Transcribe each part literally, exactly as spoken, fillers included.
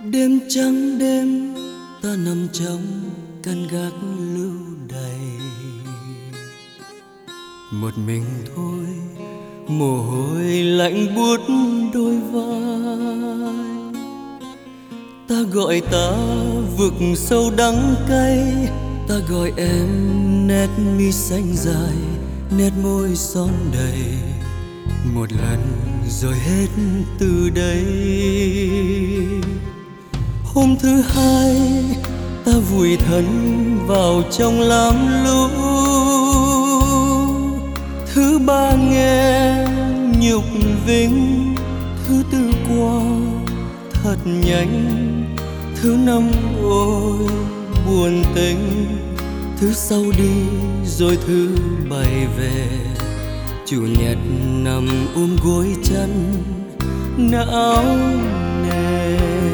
Đêm trắng đêm ta nằm trong căn gác lưu đày, một mình thôi mồ hôi lạnh buốt đôi vai. Ta gọi ta vực sâu đắng cay, ta gọi em nét mi xanh dài, nét môi son đầy. Một lần rồi hết từ đây. Hôm thứ hai ta vùi thân vào trong lam lũ. Thứ ba nghe nhục vinh, thứ tư qua thật nhanh, thứ năm ôi buồn tình, thứ sau đi rồi thứ bảy về. Chủ nhật nằm ôm gối chân não nề.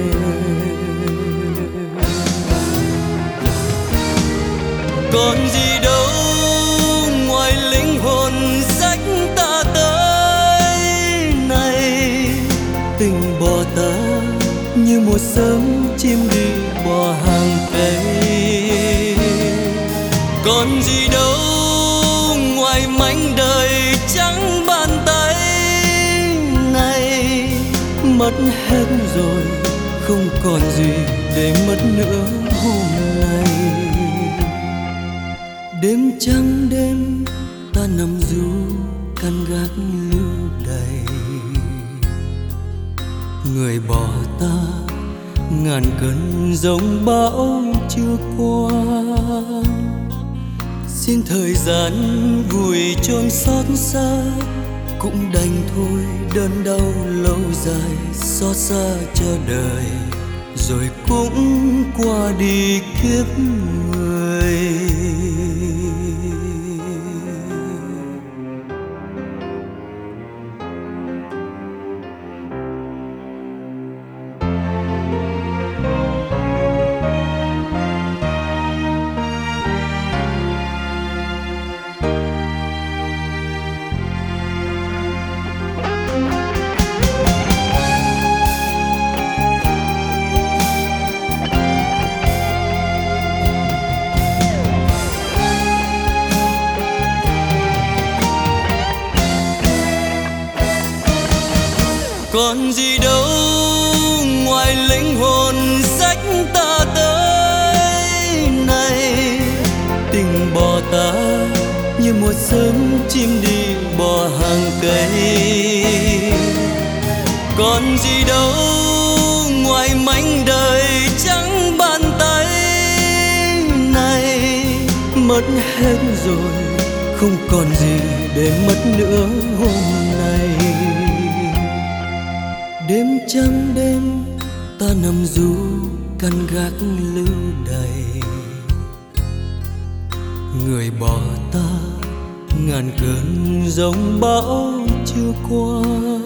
Còn gì đâu ngoài linh hồn rách ta tới này. Tình bỏ ta như một sớm chim đi bỏ hàng cây. Còn gì đâu ngoài mảnh đời trắng bàn tay này. Mất hết rồi không còn gì để mất nữa hôm nay. Đêm trắng đêm ta nằm ru căn gác lưu đày. Người bỏ ta ngàn cơn giông bão chưa qua. Xin thời gian vùi chôn xót xa, cũng đành thôi đơn đau lâu dài. Xót xa cho đời rồi cũng qua đi kiếp người. Còn gì đâu ngoài linh hồn rách ta tới này. Tình bỏ ta như một sớm chim đi bỏ hàng cây. Còn gì đâu ngoài mảnh đời trắng bàn tay này. Mất hết rồi không còn gì để mất nữa hôm nay. Đêm trắng đêm ta nằm ru căn gác lưu đày. Người bỏ ta ngàn cơn giông bão chưa qua.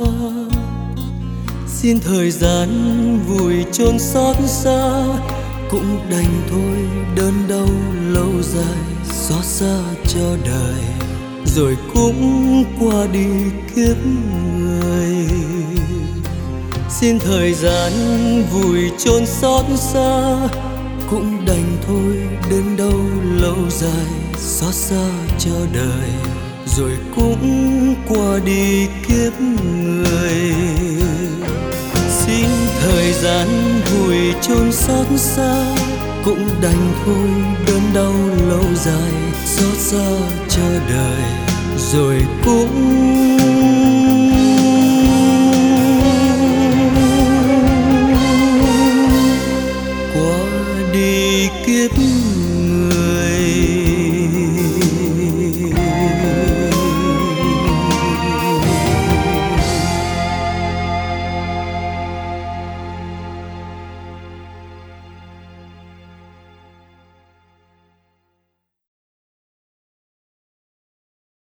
Xin thời gian vùi chôn xót xa, cũng đành thôi đơn đau lâu dài. Xót xa cho đời rồi cũng qua đi kiếp người. Xin thời gian vùi chôn xót xa, cũng đành thôi đến đâu lâu dài. Xót xa cho đời rồi cũng qua đi kiếp người. Xin thời gian vùi chôn xót xa, cũng đành thôi đơn đau lâu dài. Xót xa cho đời rồi cũng